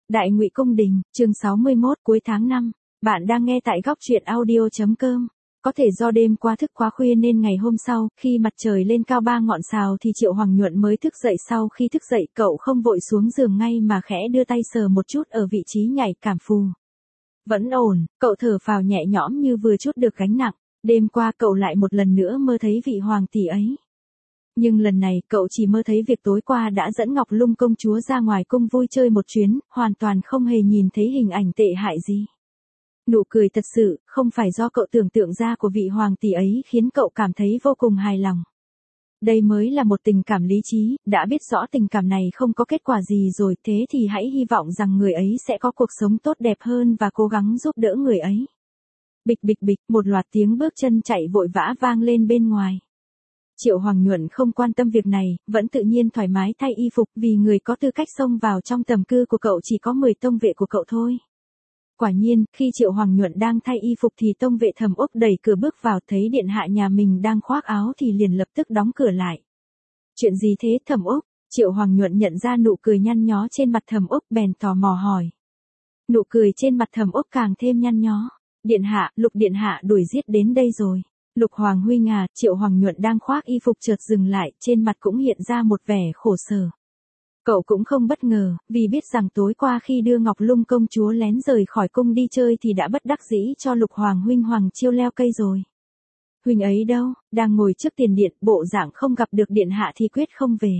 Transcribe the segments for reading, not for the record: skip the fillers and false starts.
Đại Ngụy Cung Đình, chương 61 cuối tháng 5. Bạn đang nghe tại góc truyện audio.com. Có thể do đêm qua thức quá khuya nên ngày hôm sau, khi mặt trời lên cao 3 ngọn sào thì Triệu Hoàng Nhuận mới thức dậy. Sau khi thức dậy, cậu không vội xuống giường ngay mà khẽ đưa tay sờ một chút ở vị trí nhạy cảm phù. Vẫn ổn, cậu thở phào nhẹ nhõm như vừa trút được gánh nặng. Đêm qua cậu lại một lần nữa mơ thấy vị hoàng tỷ ấy. Nhưng lần này cậu chỉ mơ thấy việc tối qua đã dẫn Ngọc Lung công chúa ra ngoài cung vui chơi một chuyến, hoàn toàn không hề nhìn thấy hình ảnh tệ hại gì. Nụ cười thật sự, không phải do cậu tưởng tượng ra của vị hoàng tỷ ấy khiến cậu cảm thấy vô cùng hài lòng. Đây mới là một tình cảm lý trí, đã biết rõ tình cảm này không có kết quả gì rồi, thế thì hãy hy vọng rằng người ấy sẽ có cuộc sống tốt đẹp hơn và cố gắng giúp đỡ người ấy. Bịch bịch bịch, một loạt tiếng bước chân chạy vội vã vang lên bên ngoài. Triệu Hoàng Nhuận không quan tâm việc này, vẫn tự nhiên thoải mái thay y phục vì người có tư cách xông vào trong tầm cư của cậu chỉ có 10 tông vệ của cậu thôi. Quả nhiên, khi Triệu Hoàng Nhuận đang thay y phục thì tông vệ Thẩm Úc đẩy cửa bước vào, thấy điện hạ nhà mình đang khoác áo thì liền lập tức đóng cửa lại. Chuyện gì thế Thẩm Úc? Triệu Hoàng Nhuận nhận ra nụ cười nhăn nhó trên mặt Thẩm Úc bèn tò mò hỏi. Nụ cười trên mặt Thẩm Úc càng thêm nhăn nhó. Điện hạ, Lục điện hạ đuổi giết đến đây rồi. Lục Hoàng huynh à, Triệu Hoàng Nhuận đang khoác y phục chợt dừng lại, trên mặt cũng hiện ra một vẻ khổ sở. Cậu cũng không bất ngờ, vì biết rằng tối qua khi đưa Ngọc Lung công chúa lén rời khỏi cung đi chơi thì đã bất đắc dĩ cho Lục Hoàng huynh Hoàng Chiêu leo cây rồi. Huynh ấy đâu, đang ngồi trước tiền điện, bộ dạng không gặp được điện hạ thì quyết không về.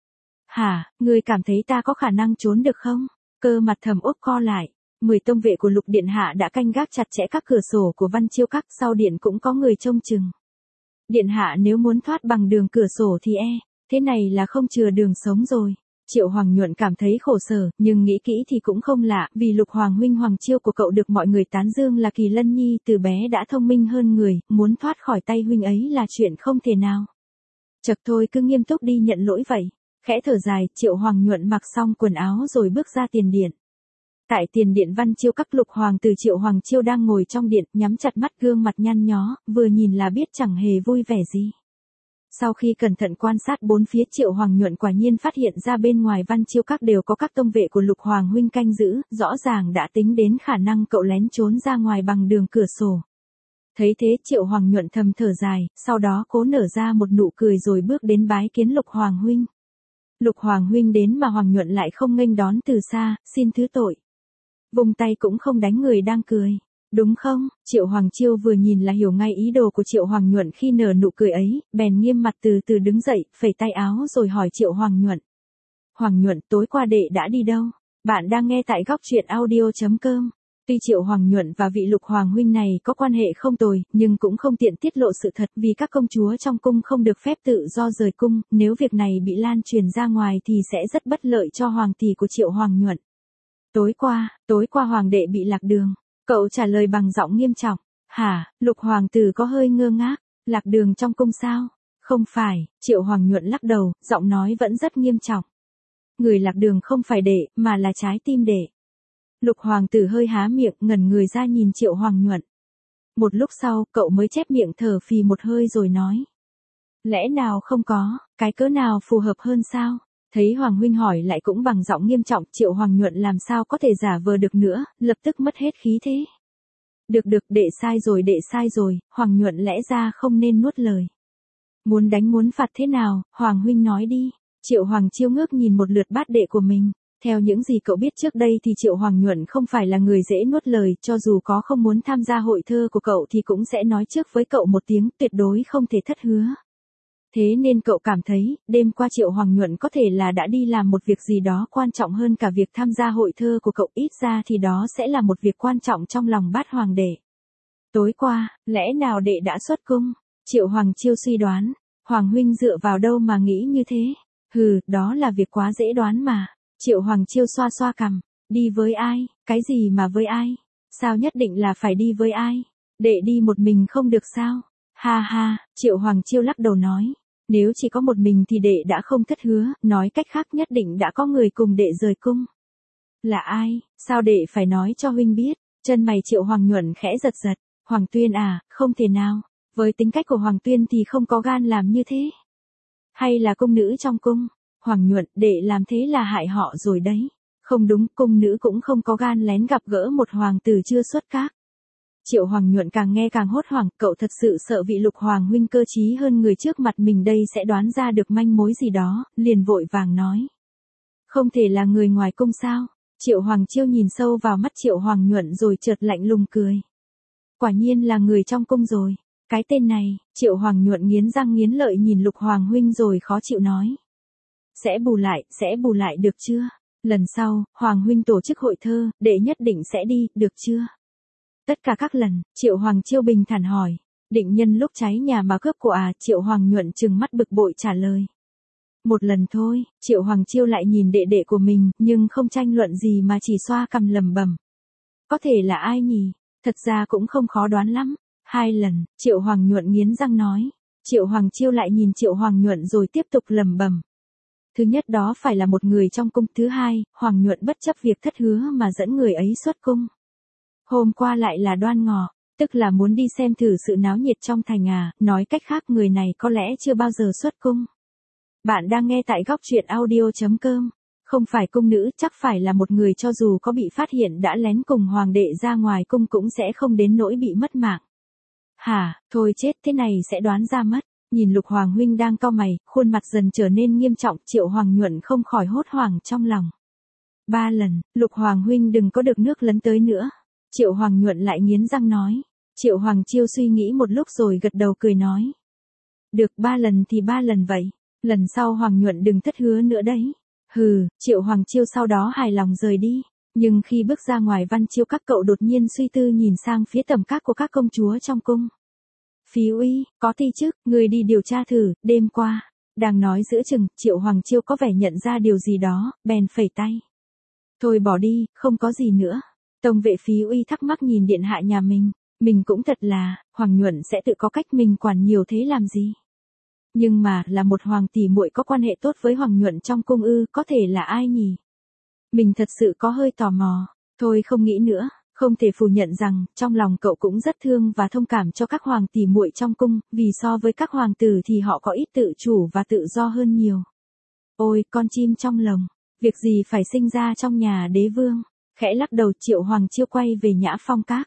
Hả, ngươi cảm thấy ta có khả năng trốn được không? Cơ mặt Thẩm Úc co lại. 10 tông vệ của Lục điện hạ đã canh gác chặt chẽ các cửa sổ của Văn Chiêu Các, sau điện cũng có người trông chừng. Điện hạ nếu muốn thoát bằng đường cửa sổ thì thế này là không chừa đường sống rồi. Triệu Hoàng Nhuận cảm thấy khổ sở, nhưng nghĩ kỹ thì cũng không lạ, vì Lục Hoàng huynh Hoàng Chiêu của cậu được mọi người tán dương là kỳ lân nhi, từ bé đã thông minh hơn người, muốn thoát khỏi tay huynh ấy là chuyện không thể nào. Chật thôi, cứ nghiêm túc đi nhận lỗi vậy. Khẽ thở dài, Triệu Hoàng Nhuận mặc xong quần áo rồi bước ra tiền điện. Tại tiền điện Văn Chiêu Các, Lục Hoàng tử Triệu Hoàng Chiêu đang ngồi trong điện, nhắm chặt mắt, gương mặt nhăn nhó, vừa nhìn là biết chẳng hề vui vẻ gì. Sau khi cẩn thận quan sát bốn phía, Triệu Hoàng Nhuận quả nhiên phát hiện ra bên ngoài Văn Chiêu Các đều có các tông vệ của Lục Hoàng huynh canh giữ, rõ ràng đã tính đến khả năng cậu lén trốn ra ngoài bằng đường cửa sổ. Thấy thế, Triệu Hoàng Nhuận thầm thở dài, sau đó cố nở ra một nụ cười rồi bước đến bái kiến Lục Hoàng huynh. Lục Hoàng huynh đến mà Hoàng Nhuận lại không nghênh đón từ xa, xin thứ tội. Vùng tay cũng không đánh người đang cười. Đúng không? Triệu Hoàng Chiêu vừa nhìn là hiểu ngay ý đồ của Triệu Hoàng Nhuận khi nở nụ cười ấy, bèn nghiêm mặt từ từ đứng dậy, phẩy tay áo rồi hỏi Triệu Hoàng Nhuận. Hoàng Nhuận, tối qua đệ đã đi đâu? Bạn đang nghe tại góc truyện audio.com. Tuy Triệu Hoàng Nhuận và vị Lục Hoàng huynh này có quan hệ không tồi, nhưng cũng không tiện tiết lộ sự thật vì các công chúa trong cung không được phép tự do rời cung, nếu việc này bị lan truyền ra ngoài thì sẽ rất bất lợi cho hoàng tỷ của Triệu Hoàng Nhuận. Tối qua hoàng đệ bị lạc đường. Cậu trả lời bằng giọng nghiêm trọng. Hả, Lục Hoàng tử có hơi ngơ ngác. Lạc đường trong cung sao? Không phải, Triệu Hoàng Nhuận lắc đầu, giọng nói vẫn rất nghiêm trọng. Người lạc đường không phải đệ, mà là trái tim đệ. Lục Hoàng tử hơi há miệng, ngẩn người ra nhìn Triệu Hoàng Nhuận. Một lúc sau, cậu mới chép miệng thở phì một hơi rồi nói. Lẽ nào không có, cái cớ nào phù hợp hơn sao? Thấy Hoàng huynh hỏi lại cũng bằng giọng nghiêm trọng, Triệu Hoàng Nhuận làm sao có thể giả vờ được nữa, lập tức mất hết khí thế. Được, đệ sai rồi, Hoàng Nhuận lẽ ra không nên nuốt lời. Muốn đánh muốn phạt thế nào, Hoàng huynh nói đi. Triệu Hoàng Chiêu ngước nhìn một lượt bát đệ của mình. Theo những gì cậu biết trước đây thì Triệu Hoàng Nhuận không phải là người dễ nuốt lời, cho dù có không muốn tham gia hội thơ của cậu thì cũng sẽ nói trước với cậu một tiếng, tuyệt đối không thể thất hứa. Thế nên cậu cảm thấy, đêm qua Triệu Hoàng Nhuận có thể là đã đi làm một việc gì đó quan trọng hơn cả việc tham gia hội thơ của cậu, ít ra thì đó sẽ là một việc quan trọng trong lòng bát hoàng đệ. Tối qua, lẽ nào đệ đã xuất cung? Triệu Hoàng Chiêu suy đoán, Hoàng huynh dựa vào đâu mà nghĩ như thế? Hừ, đó là việc quá dễ đoán mà. Triệu Hoàng Chiêu xoa xoa cằm, đi với ai, cái gì mà với ai? Sao nhất định là phải đi với ai? Đệ đi một mình không được sao? Ha ha, Triệu Hoàng Chiêu lắc đầu nói. Nếu chỉ có một mình thì đệ đã không thất hứa, nói cách khác nhất định đã có người cùng đệ rời cung. Là ai, sao đệ phải nói cho huynh biết? Chân mày Triệu Hoàng Nhuận khẽ giật giật. Hoàng Tuyên à, không thể nào. Với tính cách của Hoàng Tuyên thì không có gan làm như thế. Hay là cung nữ trong cung? Hoàng Nhuận, đệ làm thế là hại họ rồi đấy. Không đúng, cung nữ cũng không có gan lén gặp gỡ một hoàng tử chưa xuất các. Triệu Hoàng Nhuận càng nghe càng hốt hoảng, cậu thật sự sợ vị Lục Hoàng huynh cơ trí hơn người trước mặt mình đây sẽ đoán ra được manh mối gì đó, liền vội vàng nói. Không thể là người ngoài cung sao? Triệu Hoàng Chiêu nhìn sâu vào mắt Triệu Hoàng Nhuận rồi chợt lạnh lùng cười. Quả nhiên là người trong cung rồi. Cái tên này, Triệu Hoàng Nhuận nghiến răng nghiến lợi nhìn Lục Hoàng huynh rồi khó chịu nói. Sẽ bù lại được chưa? Lần sau, Hoàng huynh tổ chức hội thơ, đệ nhất định sẽ đi, được chưa? Tất cả các lần, Triệu Hoàng Chiêu bình thản hỏi. Định nhân lúc cháy nhà mà cướp của à? Triệu Hoàng Nhuận trừng mắt bực bội trả lời. Một lần thôi, Triệu Hoàng Chiêu lại nhìn đệ đệ của mình, nhưng không tranh luận gì mà chỉ xoa cằm lẩm bẩm. Có thể là ai nhỉ? Thật ra cũng không khó đoán lắm. 2 lần, Triệu Hoàng Nhuận nghiến răng nói. Triệu Hoàng Chiêu lại nhìn Triệu Hoàng Nhuận rồi tiếp tục lẩm bẩm. Thứ nhất đó phải là một người trong cung. Thứ hai, Hoàng Nhuận bất chấp việc thất hứa mà dẫn người ấy xuất cung. Hôm qua lại là Đoan Ngọ, tức là muốn đi xem thử sự náo nhiệt trong thành à, nói cách khác người này có lẽ chưa bao giờ xuất cung. Bạn đang nghe tại góc truyện audio.com. Không phải cung nữ, chắc phải là một người cho dù có bị phát hiện đã lén cùng hoàng đệ ra ngoài cung cũng sẽ không đến nỗi bị mất mạng. Hả, thôi chết, thế này sẽ đoán ra mất. Nhìn Lục Hoàng huynh đang cau mày, khuôn mặt dần trở nên nghiêm trọng, Triệu Hoàng Nhuận không khỏi hốt hoảng trong lòng. 3 lần, Lục Hoàng huynh đừng có được nước lấn tới nữa. Triệu Hoàng Nhuận lại nghiến răng nói. Triệu Hoàng Chiêu suy nghĩ một lúc rồi gật đầu cười nói. Được 3 lần thì 3 lần vậy. Lần sau Hoàng Nhuận đừng thất hứa nữa đấy. Hừ, Triệu Hoàng Chiêu sau đó hài lòng rời đi. Nhưng khi bước ra ngoài Văn Chiêu các cậu đột nhiên suy tư nhìn sang phía tầm các của các công chúa trong cung. Phí Uy, có thi chức, người đi điều tra thử, đêm qua. Đang nói giữa chừng, Triệu Hoàng Chiêu có vẻ nhận ra điều gì đó, bèn phẩy tay. Thôi bỏ đi, không có gì nữa. Tông vệ Phí Uy thắc mắc nhìn điện hạ nhà mình cũng thật là, Hoàng Nhuận sẽ tự có cách mình quản nhiều thế làm gì. Nhưng mà, là một hoàng tỷ muội có quan hệ tốt với Hoàng Nhuận trong cung ư, có thể là ai nhỉ? Mình thật sự có hơi tò mò, thôi không nghĩ nữa, không thể phủ nhận rằng, trong lòng cậu cũng rất thương và thông cảm cho các hoàng tỷ muội trong cung, vì so với các hoàng tử thì họ có ít tự chủ và tự do hơn nhiều. Ôi, con chim trong lồng, việc gì phải sinh ra trong nhà đế vương, khẽ lắc đầu Triệu Hoàng Chiêu quay về Nhã Phong Các.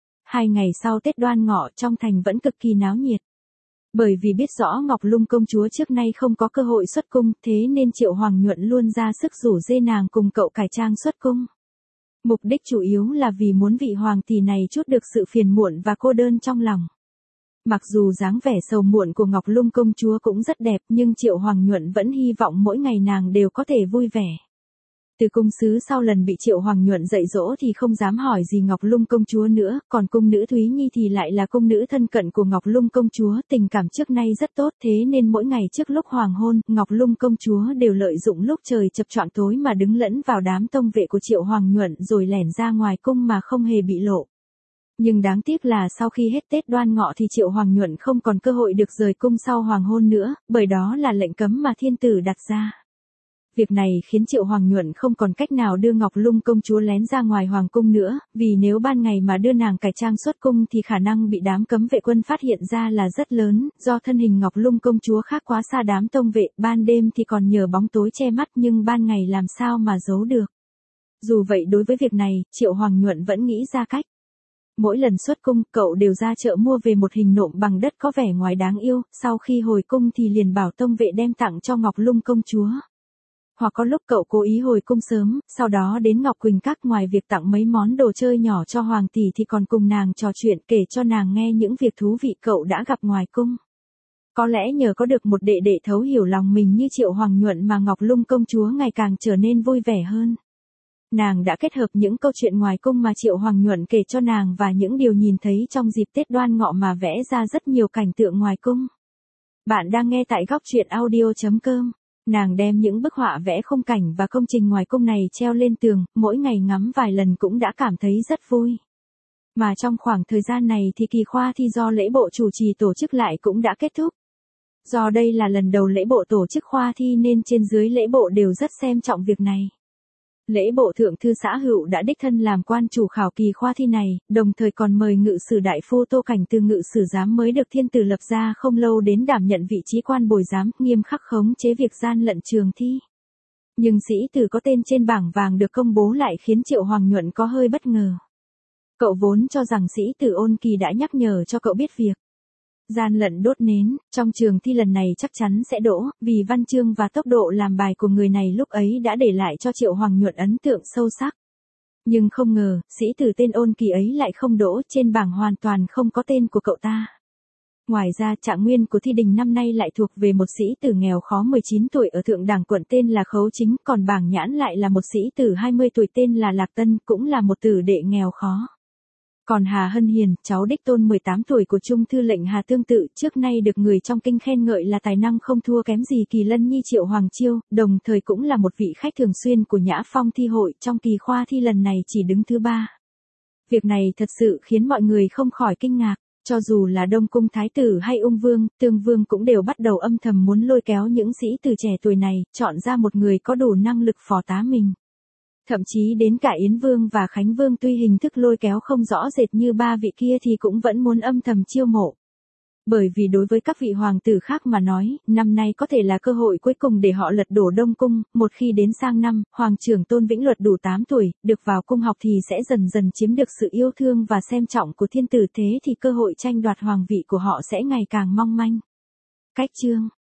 2 ngày sau Tết Đoan Ngọ trong thành vẫn cực kỳ náo nhiệt. Bởi vì biết rõ Ngọc Lung công chúa trước nay không có cơ hội xuất cung, thế nên Triệu Hoàng Nhuận luôn ra sức rủ dê nàng cùng cậu cải trang xuất cung. Mục đích chủ yếu là vì muốn vị hoàng tỷ này trút được sự phiền muộn và cô đơn trong lòng. Mặc dù dáng vẻ sầu muộn của Ngọc Lung công chúa cũng rất đẹp nhưng Triệu Hoàng Nhuận vẫn hy vọng mỗi ngày nàng đều có thể vui vẻ. Từ cung sứ sau lần bị Triệu Hoàng Nhuận dạy dỗ thì không dám hỏi gì Ngọc Lung công chúa nữa, còn cung nữ Thúy Nhi thì lại là cung nữ thân cận của Ngọc Lung công chúa, tình cảm trước nay rất tốt thế nên mỗi ngày trước lúc hoàng hôn, Ngọc Lung công chúa đều lợi dụng lúc trời chập choạng tối mà đứng lẫn vào đám tông vệ của Triệu Hoàng Nhuận rồi lẻn ra ngoài cung mà không hề bị lộ. Nhưng đáng tiếc là sau khi hết Tết Đoan Ngọ thì Triệu Hoàng Nhuận không còn cơ hội được rời cung sau hoàng hôn nữa, bởi đó là lệnh cấm mà thiên tử đặt ra. Việc này khiến Triệu Hoàng Nhuận không còn cách nào đưa Ngọc Lung công chúa lén ra ngoài hoàng cung nữa, vì nếu ban ngày mà đưa nàng cải trang xuất cung thì khả năng bị đám cấm vệ quân phát hiện ra là rất lớn, do thân hình Ngọc Lung công chúa khác quá xa đám tông vệ, ban đêm thì còn nhờ bóng tối che mắt nhưng ban ngày làm sao mà giấu được. Dù vậy đối với việc này, Triệu Hoàng Nhuận vẫn nghĩ ra cách. Mỗi lần xuất cung, cậu đều ra chợ mua về một hình nộm bằng đất có vẻ ngoài đáng yêu, sau khi hồi cung thì liền bảo tông vệ đem tặng cho Ngọc Lung công chúa. Hoặc có lúc cậu cố ý hồi cung sớm, sau đó đến Ngọc Quỳnh Các ngoài việc tặng mấy món đồ chơi nhỏ cho hoàng tỷ thì còn cùng nàng trò chuyện kể cho nàng nghe những việc thú vị cậu đã gặp ngoài cung. Có lẽ nhờ có được một đệ đệ thấu hiểu lòng mình như Triệu Hoàng Nhuận mà Ngọc Lung công chúa ngày càng trở nên vui vẻ hơn. Nàng đã kết hợp những câu chuyện ngoài cung mà Triệu Hoàng Nhuận kể cho nàng và những điều nhìn thấy trong dịp Tết Đoan Ngọ mà vẽ ra rất nhiều cảnh tượng ngoài cung. Bạn đang nghe tại góc truyện audio.com. Nàng đem những bức họa vẽ khung cảnh và công trình ngoài cung này treo lên tường, mỗi ngày ngắm vài lần cũng đã cảm thấy rất vui. Mà trong khoảng thời gian này thì kỳ khoa thi do lễ bộ chủ trì tổ chức lại cũng đã kết thúc. Do đây là lần đầu lễ bộ tổ chức khoa thi nên trên dưới lễ bộ đều rất xem trọng việc này. Lễ bộ thượng thư xã Hữu đã đích thân làm quan chủ khảo kỳ khoa thi này, đồng thời còn mời ngự sử đại phu Tô Cảnh từ ngự sử giám mới được thiên tử lập ra không lâu đến đảm nhận vị trí quan bồi giám, nghiêm khắc khống chế việc gian lận trường thi. Nhưng sĩ tử có tên trên bảng vàng được công bố lại khiến Triệu Hoàng Nhuận có hơi bất ngờ. Cậu vốn cho rằng sĩ tử Ôn Kỳ đã nhắc nhở cho cậu biết việc gian lận đốt nến, trong trường thi lần này chắc chắn sẽ đỗ, vì văn chương và tốc độ làm bài của người này lúc ấy đã để lại cho Triệu Hoàng Nhuận ấn tượng sâu sắc. Nhưng không ngờ, sĩ tử tên Ôn Kỳ ấy lại không đỗ, trên bảng hoàn toàn không có tên của cậu ta. Ngoài ra, trạng nguyên của thi đình năm nay lại thuộc về một sĩ tử nghèo khó 19 tuổi ở thượng đẳng quận tên là Khấu Chính, còn bảng nhãn lại là một sĩ tử 20 tuổi tên là Lạc Tân, cũng là một tử đệ nghèo khó. Còn Hà Hân Hiền, cháu đích tôn 18 tuổi của Trung thư lệnh Hà tương tự, trước nay được người trong kinh khen ngợi là tài năng không thua kém gì Kỳ Lân Nhi Triệu Hoàng Chiêu, đồng thời cũng là một vị khách thường xuyên của Nhã Phong thi hội, trong kỳ khoa thi lần này chỉ đứng thứ 3. Việc này thật sự khiến mọi người không khỏi kinh ngạc. Cho dù là Đông Cung Thái tử hay Ung Vương, Tương Vương cũng đều bắt đầu âm thầm muốn lôi kéo những sĩ tử trẻ tuổi này, chọn ra một người có đủ năng lực phò tá mình. Thậm chí đến cả Yến Vương và Khánh Vương tuy hình thức lôi kéo không rõ rệt như ba vị kia thì cũng vẫn muốn âm thầm chiêu mộ. Bởi vì đối với các vị hoàng tử khác mà nói, năm nay có thể là cơ hội cuối cùng để họ lật đổ Đông Cung, một khi đến sang năm, Hoàng trưởng Tôn Vĩnh Luật đủ 8 tuổi, được vào cung học thì sẽ dần dần chiếm được sự yêu thương và xem trọng của thiên tử, thế thì cơ hội tranh đoạt hoàng vị của họ sẽ ngày càng mong manh. Cách chương